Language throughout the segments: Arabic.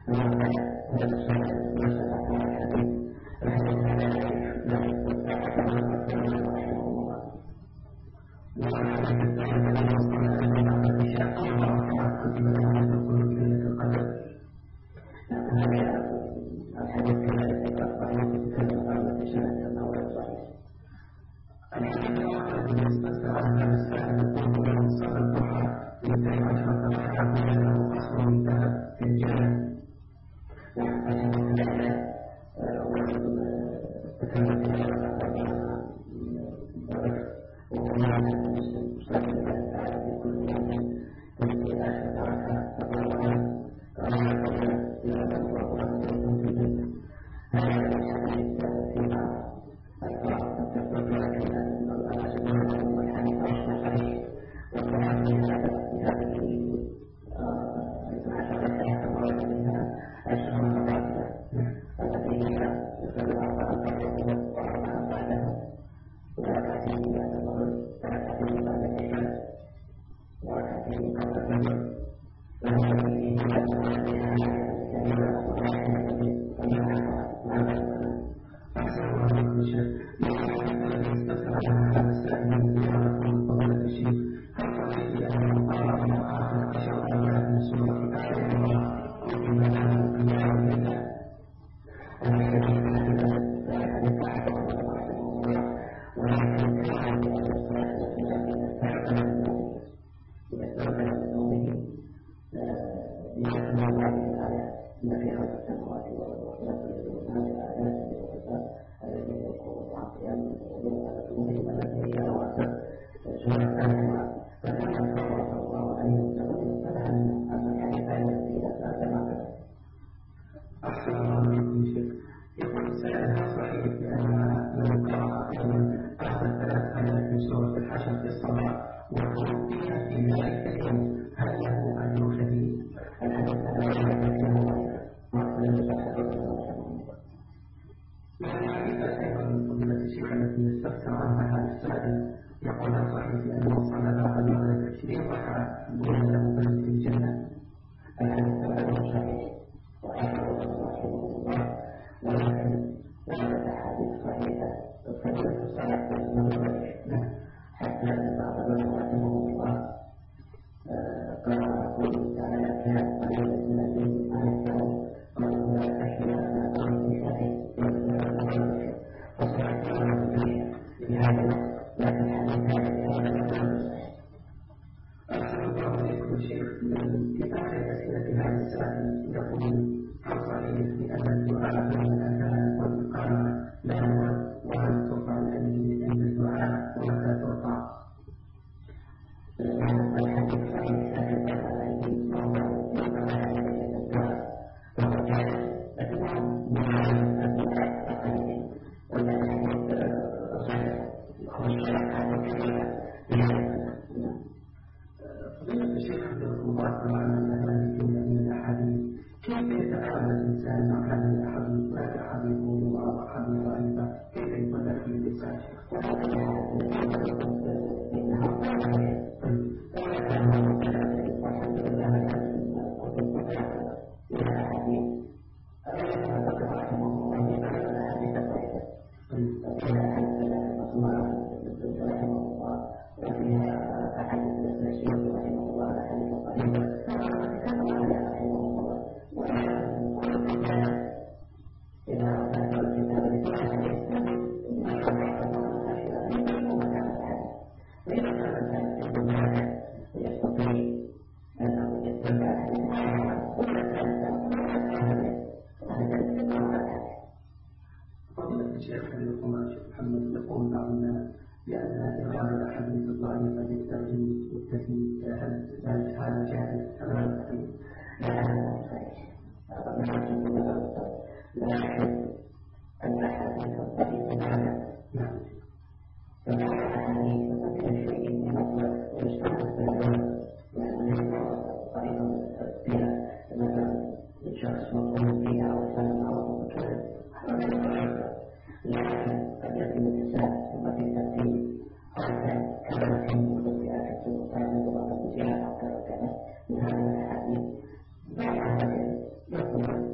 Thank you.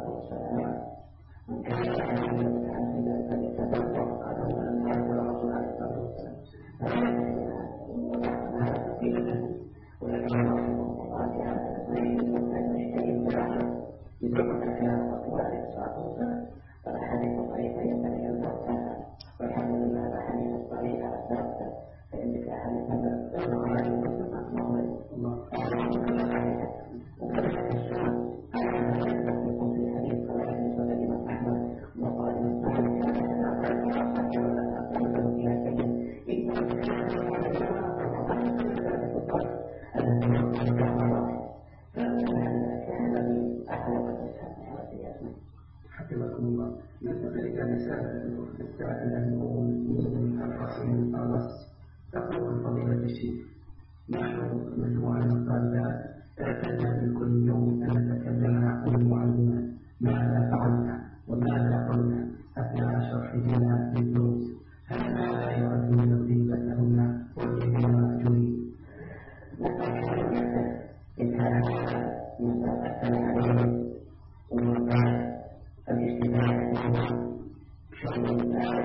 الصلاة والسلام من كان يعلم متعمدا فليتبوأ مقعده من النار والرسول عليه الصلاة والسلام هذا قيل ولكن رحمه الله تعالى تبين أن يجتهد بالعمل يدرك كان الرسول عليه الصلاة والسلام فالأحاديث الضعيفة ينبغي أن ترتفع والحمد لله الأحاديث الصحيحة ثابتة فإنك أحاديث البخاري ومسلم أكمل وكذلك السنة يقول في حديث قواعد مسند الإمام أحمد وقال المسلم كان يتعامل مع صحيح ولا تقبل فيها كريم حفظكم الله. ذلك رسالة الأخت السائلة من القاسم الأرس تقول فضيلة الشيخ نحن مجموعة من الطالبات اعتدنا كل يوم أن نتكلم عن المعلمات ماذا فعلنا وماذا قلنا أثناء شرحنا للدروس هذا لا يعد من الغيبة لهن وكيف مأجورين. إن كان مستقبل عليه ومن بعد الاجتماع شغل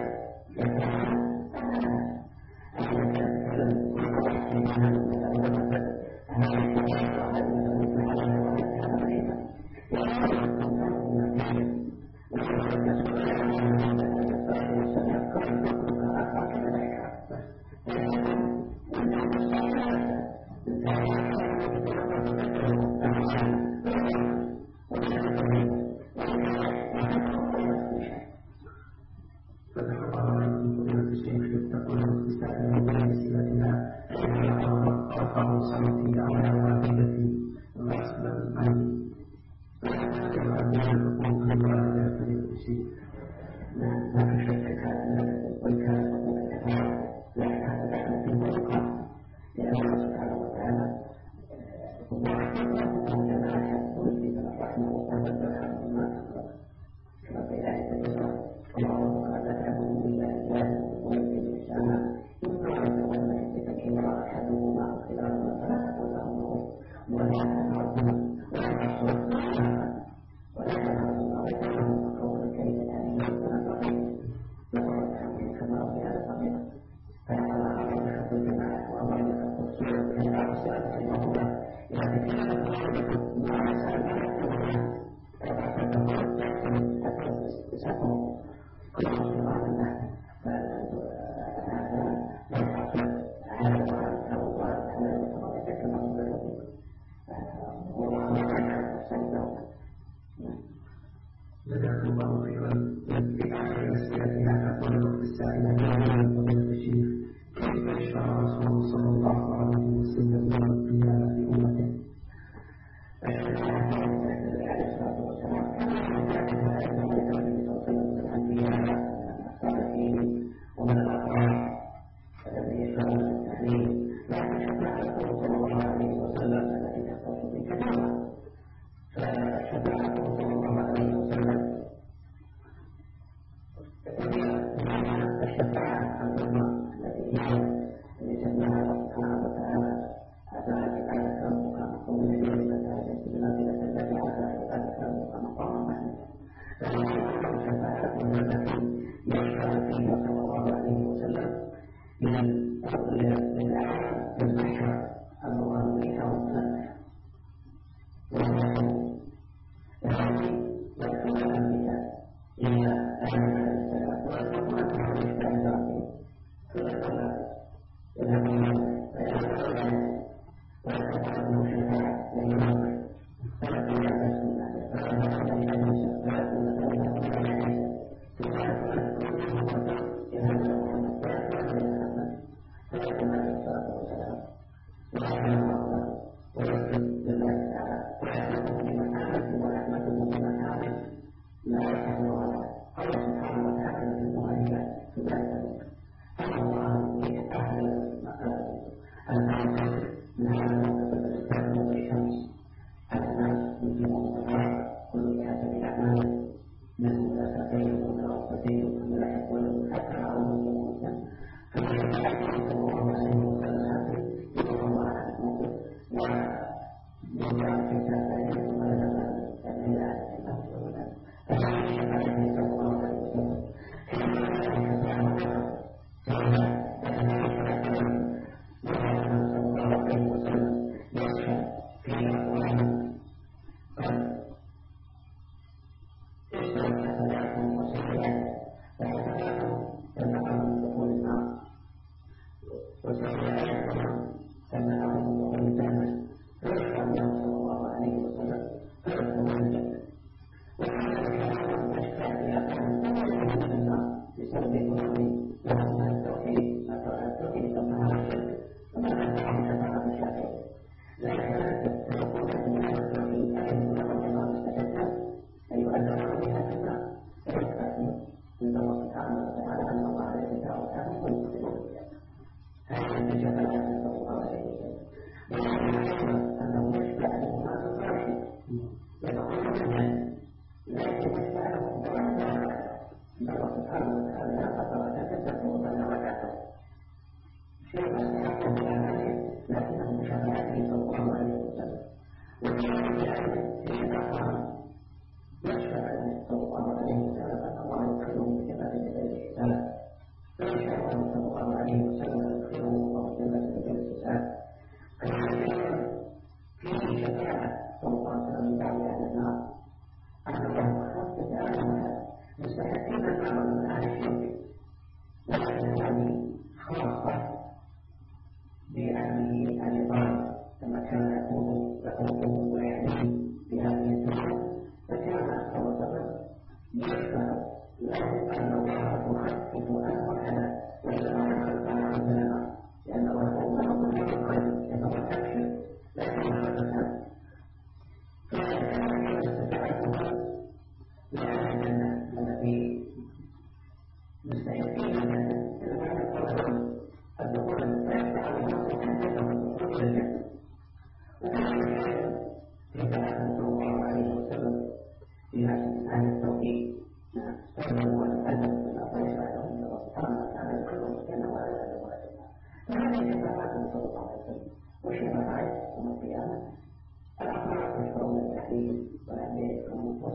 جزاكم الله خيرا. في أسئلتنا تقول السائلة فضيلة الشيخ كيف يشرع الرسول صلى الله عليه وسلم يوم القيامة لأمته؟ ومن الأطراف الذي يشرع التحليل لا شفاعته صلى الله عليه وسلم التي تختص بالكفارة فشفاعته صلى الله عليه وسلم الشفاعة العظمى التي جمعها الله سبحانه وتعالى أتى بآية ربك قوم الذين لا يجدون نافلة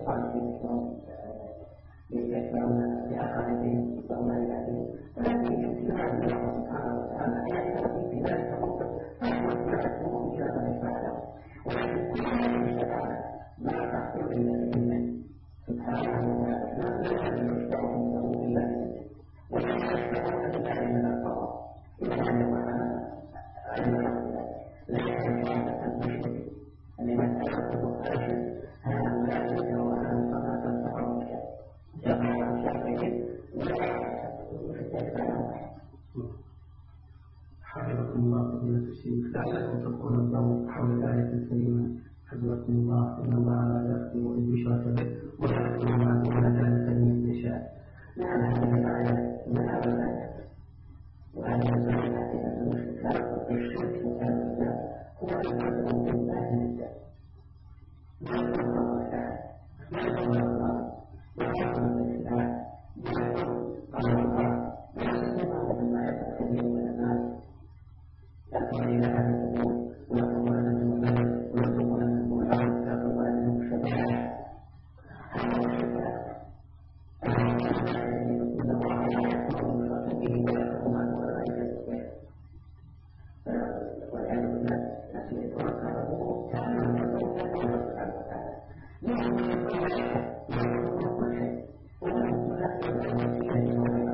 الصالحين يتبعون بأقاربهم يتبعون عبادهم ولكن يمكن أن الله سبحانه وتعالى يعلم في ذلك الموقف فيحمل يعلمهم إلى ما يفعله ولكن كل ما يشتغل ما تحصل إلا بإذنه سبحانه وتعالى لا يشفعهم له إلا بإذنه ولا يشفعون إلا إلا القضاء إذا علم لا يشفعون المشرك لمن تأخذ خارجا هؤلاء يدعون أن فما تنفعهم جمع الشافعين حفظكم الله فضيلة الشيخ لعلكم تكون الضوء حول الآية الكريمة حفظكم الله إن الله لا يغفر أن يشرك به ويغفر ما دون ذلك لمن يشاء. نعم هذه الآية من أول الآية وأن يزال هذه المشرك لا يغفر الشرك وكان الله هو يغفر بالله نفسه يغفر الله تعالى يغفر الله ويغفر بالله يغفر الله ويغفر مما يغفر من الناس يقولون هذا الأمور ويقولون أنه ويقولون أنه العرض ويقولون أنه شباب هذا الشباب إن الله لا يأمر بالشرك به ويأمر ما دون ذلك بالخير والعياذ بالله نسي يتوكل الأمور تعالى ويتوكل الله سبحانه وتعالى يعلم كل شيء ويعلم كل شيء ويعلم كل شيء ويعلم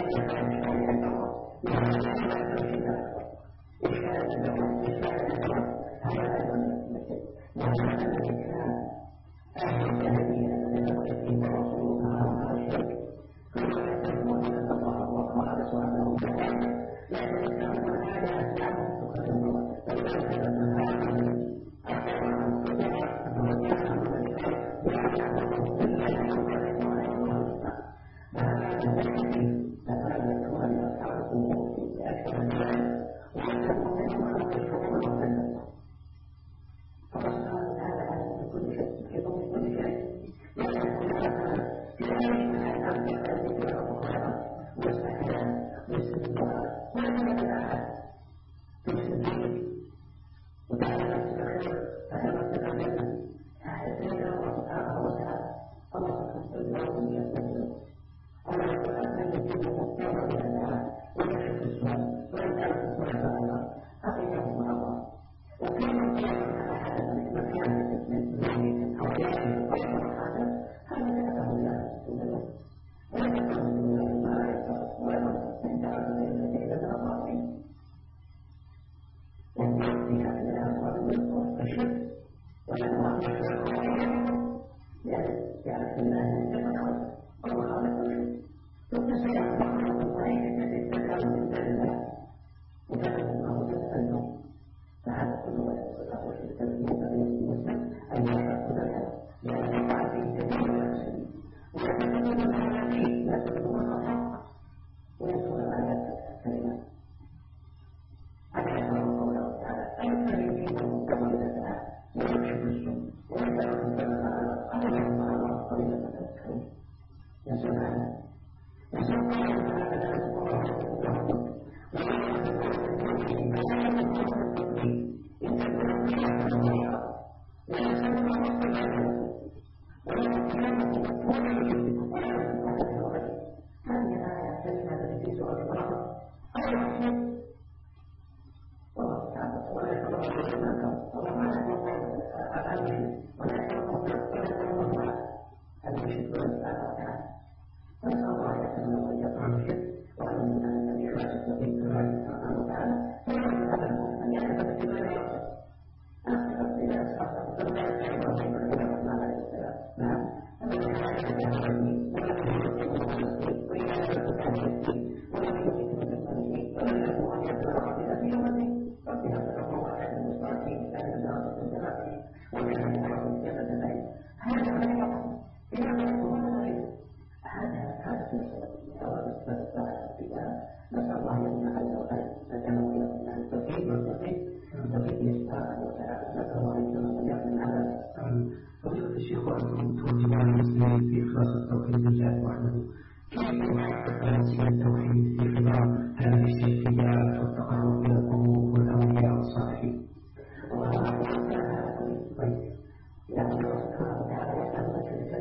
فضيلة الشيخ وأنتم توجهون المسلمين في إخلاص التوحيد لله وحده كيف يحقق تأثير التوحيد في خبار هذه الشركيات والتقرب إلى القلوب والأولياء والصالحين؟ الله سبحانه وتعالى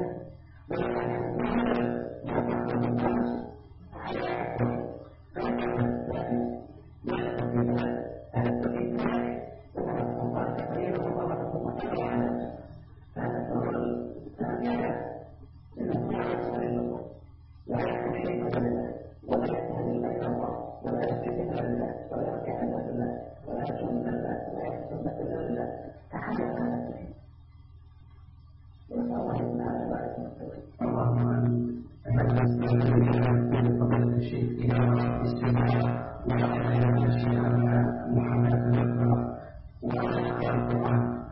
اللهم آمين. هذا من فضيلة الشيخ إلى الاستماع وعلى الشيخ محمد الأكبر وعلى القرآن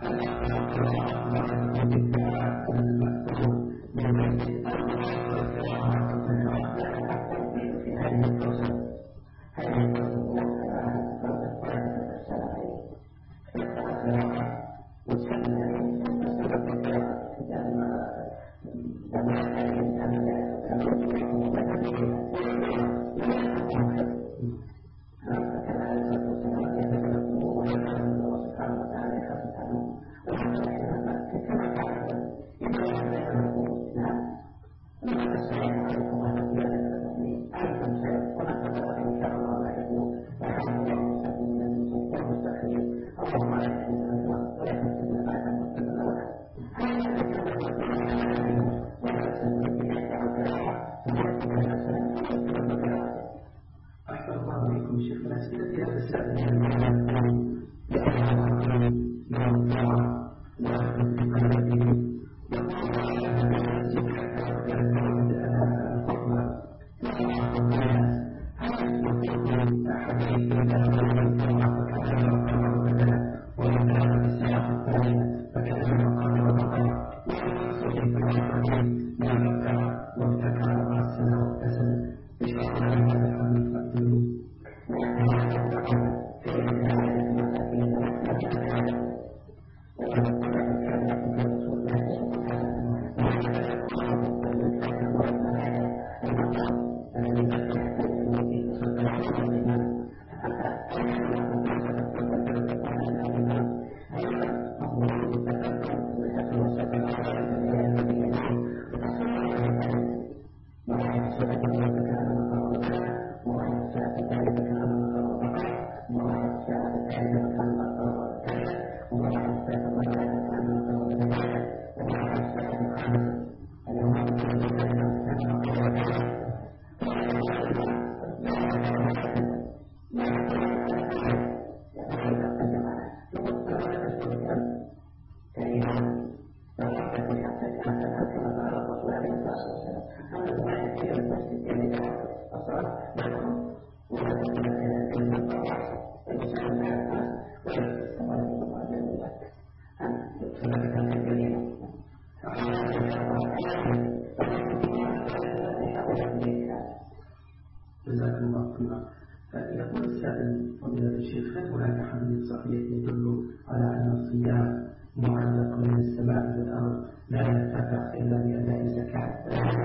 يقول السائل فضيلة الشيخ هل هناك حديث صحيح يدل على أن الصيام معلق من السماء والأرض لا يرتفع إلا بأداء الزكاة؟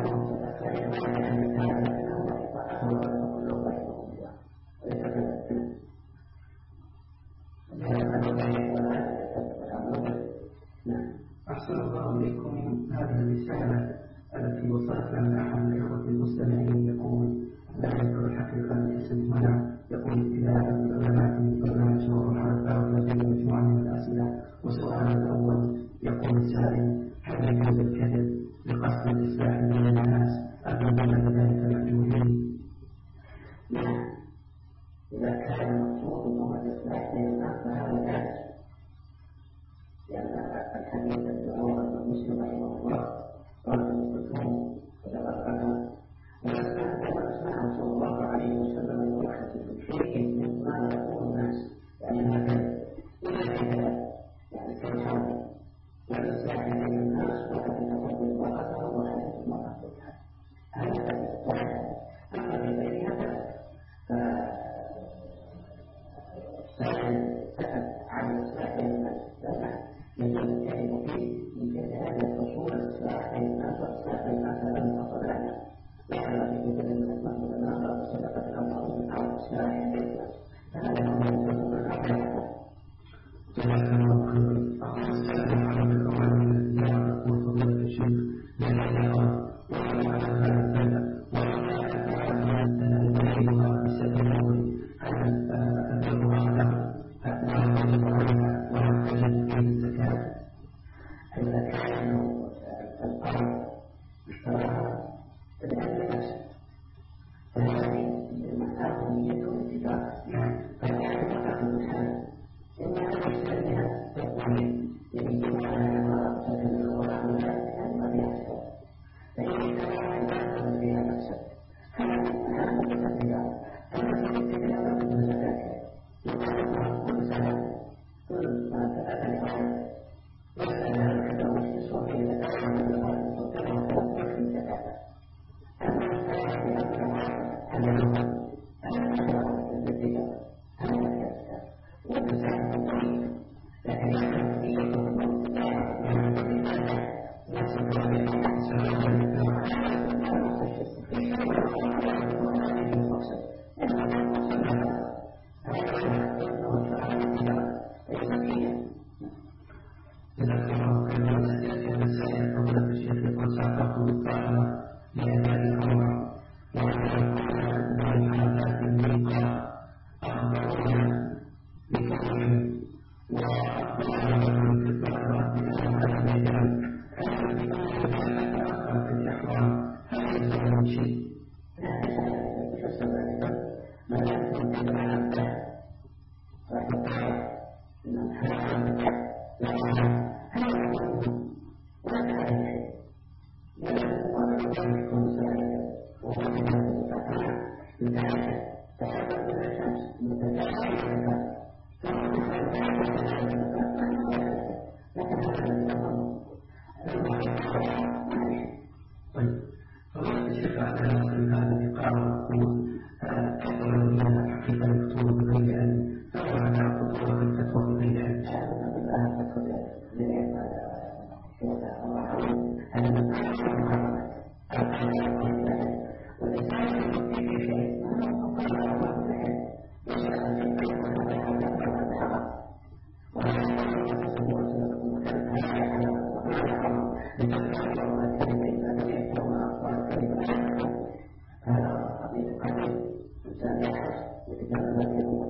أحسن الله إليكم. هذه الرسالة التي وصلت لنا أحد الإخوة المستمعين يقول لا يذكر الحقيقة الاسم هنا، يقول ابتداء بالعلماء من برنامج نور الحركة والذين مجموعة من الأسئلة. والسؤال الأول يقول السائل هل يجوز الكذب لقصد الإصلاح بين الناس أم بين ذلك محجوبين؟ إذا كان المقصود هو الإصلاح بين الناس فهذا جائز، لأن الحديث الذي رواه مسلم رحمه الله قال المسلمون وتبرأنا وأسمعه صلى الله عليه وسلم الوحدة في شيء مما يقول الناس، يعني هكذا يعني كالحرب والإصلاح بين الناس وحدة الرجل المرأة وحدة المرأة هذا الإصلاح. أما بغير هذا فالسائل سأل عن الإصلاح بين الناس يجب الكلمة فيه من هذا الفصول الإصلاح بين الناس والإصلاح بين الناس هذا من أفضل الأعمال، وعلى في كتب المسلمين والناظر وصدقة الأمر من أو إصلاح بين الناس فهذا هو من الأعمال. جزاك الله خيرا. السلام عليكم ورحمة الله وفضيلة الشيخ فهذه المسألة هي الاتفاق لتشرع كلمة كما قال كلمة هذا حديث قديم سامح بكتاب